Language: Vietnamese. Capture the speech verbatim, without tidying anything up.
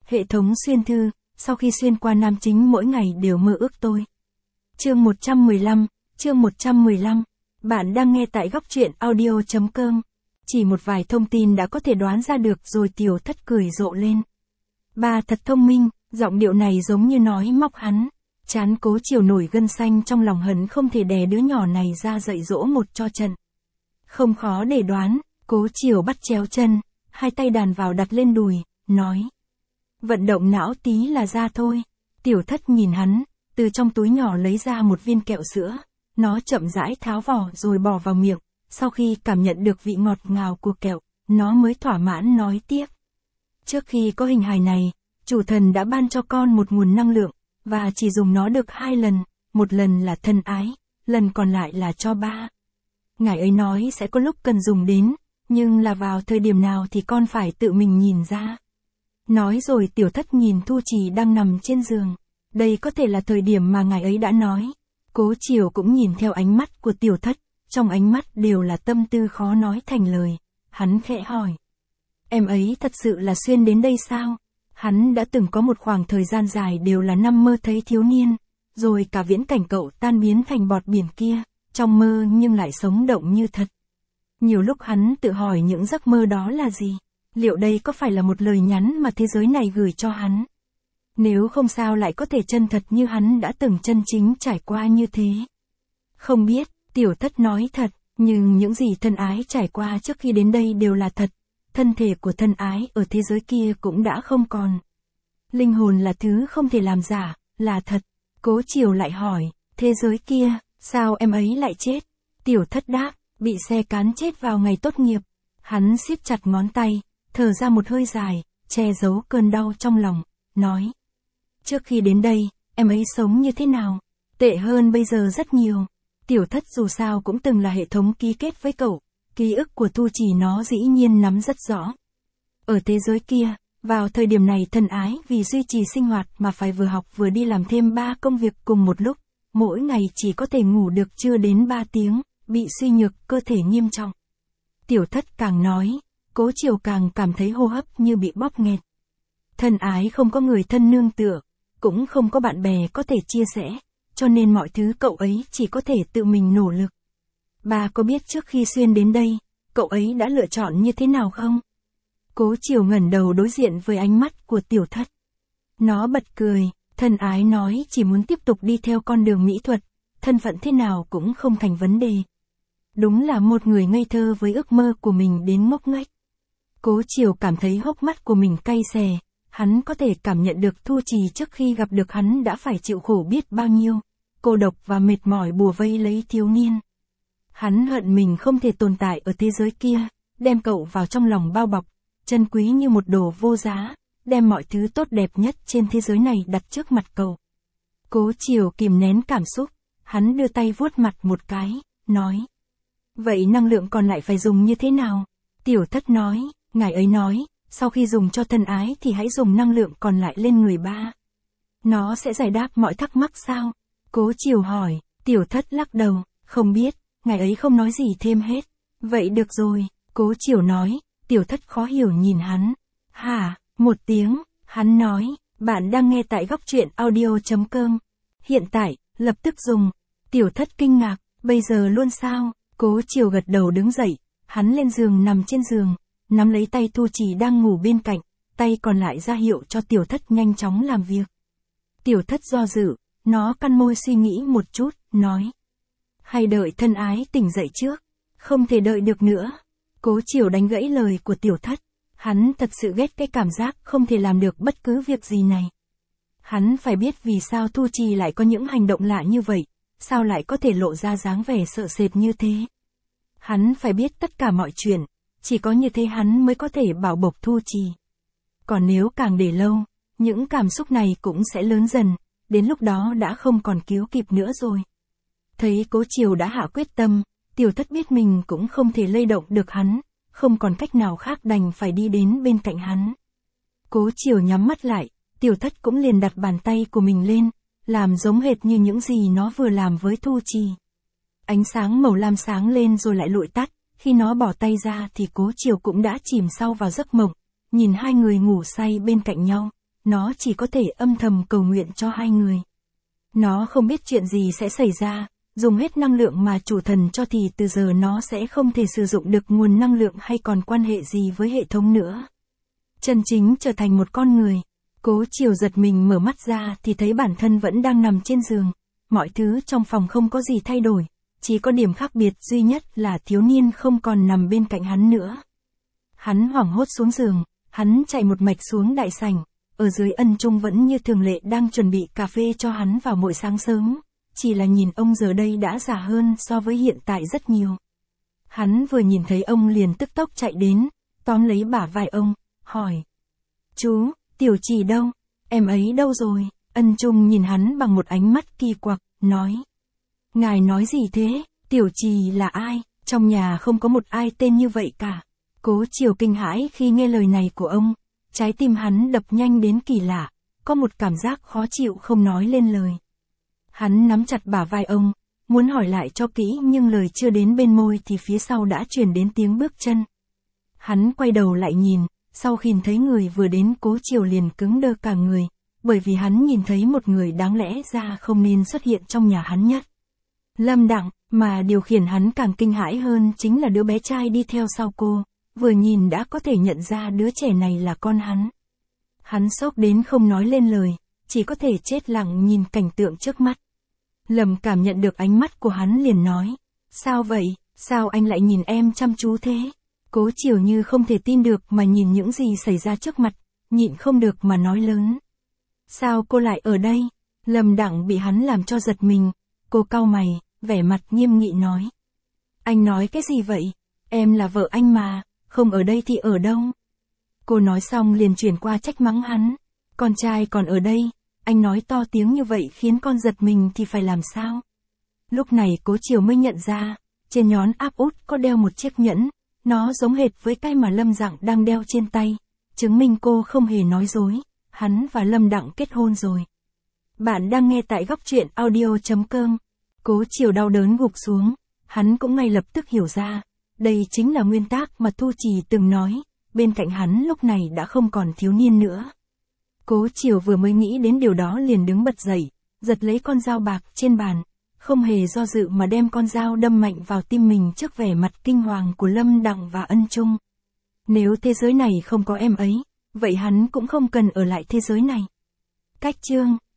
Hệ thống xuyên thư, sau khi xuyên qua nam chính mỗi ngày đều mơ ước tôi. Chương một trăm mười lăm, chương một trăm mười lăm. Bạn đang nghe tại góc truyện audio chấm com. Chỉ một vài thông tin đã có thể đoán ra được rồi Tiểu Thất cười rộ lên. Bà thật thông minh, giọng điệu này giống như nói móc hắn. Chán Cố Chiều nổi gân xanh trong lòng hận không thể đè đứa nhỏ này ra dạy dỗ một cho trận. Không khó để đoán, Cố Chiều bắt chéo chân, hai tay đàn vào đặt lên đùi, nói. Vận động não tí là ra thôi. Tiểu Thất nhìn hắn, từ trong túi nhỏ lấy ra một viên kẹo sữa. Nó chậm rãi tháo vỏ rồi bỏ vào miệng. Sau khi cảm nhận được vị ngọt ngào của kẹo, nó mới thỏa mãn nói tiếp. Trước khi có hình hài này, chủ thần đã ban cho con một nguồn năng lượng, và chỉ dùng nó được hai lần, một lần là thân ái, lần còn lại là cho ba. Ngài ấy nói sẽ có lúc cần dùng đến, nhưng là vào thời điểm nào thì con phải tự mình nhìn ra. Nói rồi Tiểu Thất nhìn Thu Trì đang nằm trên giường. Đây có thể là thời điểm mà ngài ấy đã nói. Cố Chiều cũng nhìn theo ánh mắt của Tiểu Thất, trong ánh mắt đều là tâm tư khó nói thành lời. Hắn khẽ hỏi. Em ấy thật sự là xuyên đến đây sao? Hắn đã từng có một khoảng thời gian dài đều là năm mơ thấy thiếu niên, rồi cả viễn cảnh cậu tan biến thành bọt biển kia, trong mơ nhưng lại sống động như thật. Nhiều lúc hắn tự hỏi những giấc mơ đó là gì? Liệu đây có phải là một lời nhắn mà thế giới này gửi cho hắn? Nếu không sao lại có thể chân thật như hắn đã từng chân chính trải qua như thế? Không biết, Tiểu Thất nói thật, nhưng những gì thân ái trải qua trước khi đến đây đều là thật. Thân thể của thân ái ở thế giới kia cũng đã không còn. Linh hồn là thứ không thể làm giả, là thật. Cố Chiều lại hỏi, thế giới kia, sao em ấy lại chết? Tiểu Thất đáp, bị xe cán chết vào ngày tốt nghiệp. Hắn siết chặt ngón tay, thở ra một hơi dài, che giấu cơn đau trong lòng, nói. Trước khi đến đây, em ấy sống như thế nào? Tệ hơn bây giờ rất nhiều. Tiểu Thất dù sao cũng từng là hệ thống ký kết với cậu. Ký ức của Thu Trì nó dĩ nhiên nắm rất rõ. Ở thế giới kia, vào thời điểm này thân ái vì duy trì sinh hoạt mà phải vừa học vừa đi làm thêm ba công việc cùng một lúc. Mỗi ngày chỉ có thể ngủ được chưa đến ba tiếng, bị suy nhược cơ thể nghiêm trọng. Tiểu Thất càng nói, Cố Chiều càng cảm thấy hô hấp như bị bóp nghẹt. Thân ái không có người thân nương tựa, cũng không có bạn bè có thể chia sẻ, cho nên mọi thứ cậu ấy chỉ có thể tự mình nỗ lực. Bà có biết trước khi xuyên đến đây, cậu ấy đã lựa chọn như thế nào không? Cố Chiều ngẩng đầu đối diện với ánh mắt của Tiểu Thất. Nó bật cười, thân ái nói chỉ muốn tiếp tục đi theo con đường mỹ thuật, thân phận thế nào cũng không thành vấn đề. Đúng là một người ngây thơ với ước mơ của mình đến ngốc nghếch. Cố Chiều cảm thấy hốc mắt của mình cay xè, hắn có thể cảm nhận được Thu Trì trước khi gặp được hắn đã phải chịu khổ biết bao nhiêu, cô độc và mệt mỏi bùa vây lấy thiếu niên. Hắn hận mình không thể tồn tại ở thế giới kia, đem cậu vào trong lòng bao bọc, chân quý như một đồ vô giá, đem mọi thứ tốt đẹp nhất trên thế giới này đặt trước mặt cậu. Cố Chiều kìm nén cảm xúc, hắn đưa tay vuốt mặt một cái, nói. Vậy năng lượng còn lại phải dùng như thế nào? Tiểu Thất nói, ngài ấy nói, sau khi dùng cho thân ái thì hãy dùng năng lượng còn lại lên người ba. Nó sẽ giải đáp mọi thắc mắc sao? Cố Chiều hỏi, Tiểu Thất lắc đầu, không biết. Ngài ấy không nói gì thêm hết. Vậy được rồi, Cố Chiều nói. Tiểu Thất khó hiểu nhìn hắn. Hả, một tiếng, hắn nói, bạn đang nghe tại góc truyện audio chấm com. Hiện tại, lập tức dùng. Tiểu Thất kinh ngạc, bây giờ luôn sao? Cố Chiều gật đầu đứng dậy, hắn lên giường nằm trên giường, nắm lấy tay Thu Trì đang ngủ bên cạnh, tay còn lại ra hiệu cho Tiểu Thất nhanh chóng làm việc. Tiểu Thất do dự, nó cắn môi suy nghĩ một chút, nói. Hay đợi thân ái tỉnh dậy trước, không thể đợi được nữa. Cố Chiều đánh gãy lời của Tiểu Thất, hắn thật sự ghét cái cảm giác không thể làm được bất cứ việc gì này. Hắn phải biết vì sao Thu Trì lại có những hành động lạ như vậy, sao lại có thể lộ ra dáng vẻ sợ sệt như thế. Hắn phải biết tất cả mọi chuyện, chỉ có như thế hắn mới có thể bảo bọc Thu Trì. Còn nếu càng để lâu, những cảm xúc này cũng sẽ lớn dần, đến lúc đó đã không còn cứu kịp nữa rồi. Thấy Cố Chiều đã hạ quyết tâm, Tiểu Thất biết mình cũng không thể lay động được hắn, không còn cách nào khác đành phải đi đến bên cạnh hắn. Cố Chiều nhắm mắt lại, Tiểu Thất cũng liền đặt bàn tay của mình lên, làm giống hệt như những gì nó vừa làm với Thu Trì. Ánh sáng màu lam sáng lên rồi lại lụi tắt, khi nó bỏ tay ra thì Cố Chiều cũng đã chìm sâu vào giấc mộng, nhìn hai người ngủ say bên cạnh nhau, nó chỉ có thể âm thầm cầu nguyện cho hai người. Nó không biết chuyện gì sẽ xảy ra, dùng hết năng lượng mà chủ thần cho thì từ giờ nó sẽ không thể sử dụng được nguồn năng lượng hay còn quan hệ gì với hệ thống nữa. Chân chính trở thành một con người. Cố Chiều giật mình mở mắt ra thì thấy bản thân vẫn đang nằm trên giường. Mọi thứ trong phòng không có gì thay đổi, chỉ có điểm khác biệt duy nhất là thiếu niên không còn nằm bên cạnh hắn nữa. Hắn hoảng hốt xuống giường, hắn chạy một mạch xuống đại sảnh, ở dưới Ân Trung vẫn như thường lệ đang chuẩn bị cà phê cho hắn vào mỗi sáng sớm, chỉ là nhìn ông giờ đây đã già hơn so với hiện tại rất nhiều. Hắn vừa nhìn thấy ông liền tức tốc chạy đến, tóm lấy bả vai ông, hỏi. Chú, Tiểu Trì đâu? Em ấy đâu rồi? Ân Trung nhìn hắn bằng một ánh mắt kỳ quặc, nói. Ngài nói gì thế? Tiểu Trì là ai? Trong nhà không có một ai tên như vậy cả. Cố Chiều kinh hãi khi nghe lời này của ông, trái tim hắn đập nhanh đến kỳ lạ, có một cảm giác khó chịu không nói lên lời. Hắn nắm chặt bả vai ông, muốn hỏi lại cho kỹ nhưng lời chưa đến bên môi thì phía sau đã truyền đến tiếng bước chân. Hắn quay đầu lại nhìn, sau khi thấy người vừa đến Cố Chiều liền cứng đơ cả người, bởi vì hắn nhìn thấy một người đáng lẽ ra không nên xuất hiện trong nhà hắn nhất. Lâm Đặng, mà điều khiển hắn càng kinh hãi hơn chính là đứa bé trai đi theo sau cô, vừa nhìn đã có thể nhận ra đứa trẻ này là con hắn. Hắn sốc đến không nói lên lời, chỉ có thể chết lặng nhìn cảnh tượng trước mắt. Lâm cảm nhận được ánh mắt của hắn liền nói, sao vậy, sao anh lại nhìn em chăm chú thế? Cố Chiều như không thể tin được mà nhìn những gì xảy ra trước mặt, nhịn không được mà nói lớn. Sao cô lại ở đây? Lâm Đặng bị hắn làm cho giật mình, cô cau mày, vẻ mặt nghiêm nghị nói. Anh nói cái gì vậy? Em là vợ anh mà, không ở đây thì ở đâu? Cô nói xong liền chuyển qua trách mắng hắn. Con trai còn ở đây, anh nói to tiếng như vậy khiến con giật mình thì phải làm sao? Lúc này Cố Chiều mới nhận ra, trên nhón áp út có đeo một chiếc nhẫn, nó giống hệt với cái mà Lâm Dặng đang đeo trên tay, chứng minh cô không hề nói dối, hắn và Lâm Đặng kết hôn rồi. Bạn đang nghe tại góc truyện audio chấm com. Cố Chiều đau đớn gục xuống, hắn cũng ngay lập tức hiểu ra, đây chính là nguyên tắc mà Thu Trì từng nói, bên cạnh hắn lúc này đã không còn thiếu niên nữa. Cố Chiều vừa mới nghĩ đến điều đó liền đứng bật dậy, giật lấy con dao bạc trên bàn, không hề do dự mà đem con dao đâm mạnh vào tim mình trước vẻ mặt kinh hoàng của Lâm Đặng và Ân Trung. Nếu thế giới này không có em ấy, vậy hắn cũng không cần ở lại thế giới này. Cách chương